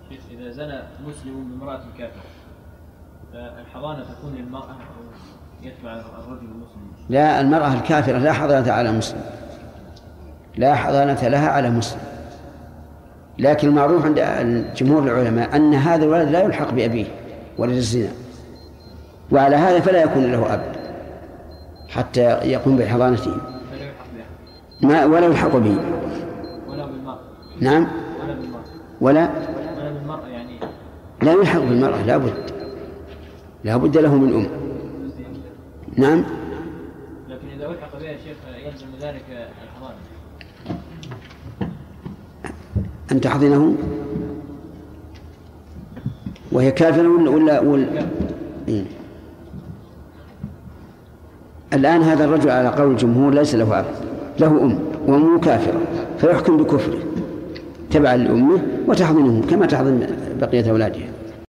إذا زنى مسلم بامرأة كافرة فالحضانة تكون للمرأة أو يتبع الرجل المسلم؟ لا، المرأة الكافرة لا حضانة على مسلم، لا حضانة لها على مسلم. لكن المعروف عند جمهور العلماء أن هذا الولد لا يلحق بأبيه ولد الزنا، وعلى هذا فلا يكون له أب حتى يقوم بحضانته، ولا يلحق به. ولا بالمرأة. نعم. ولا بالمرأة. ولا بالمرأة يعني لا يلحق بالمرأة، لا بد له من أم. نعم. لكن إذا الحق بها شيخ يلزم ذلك الحضانة. أن تحضنه وهي كافرة ولا إيه؟ الآن هذا الرجل على قول الجمهور ليس له أب، له أم وأمه كافرة، فيحكم بكفره تبعا لأمه وتحضنه كما تحضن بقية أولادها.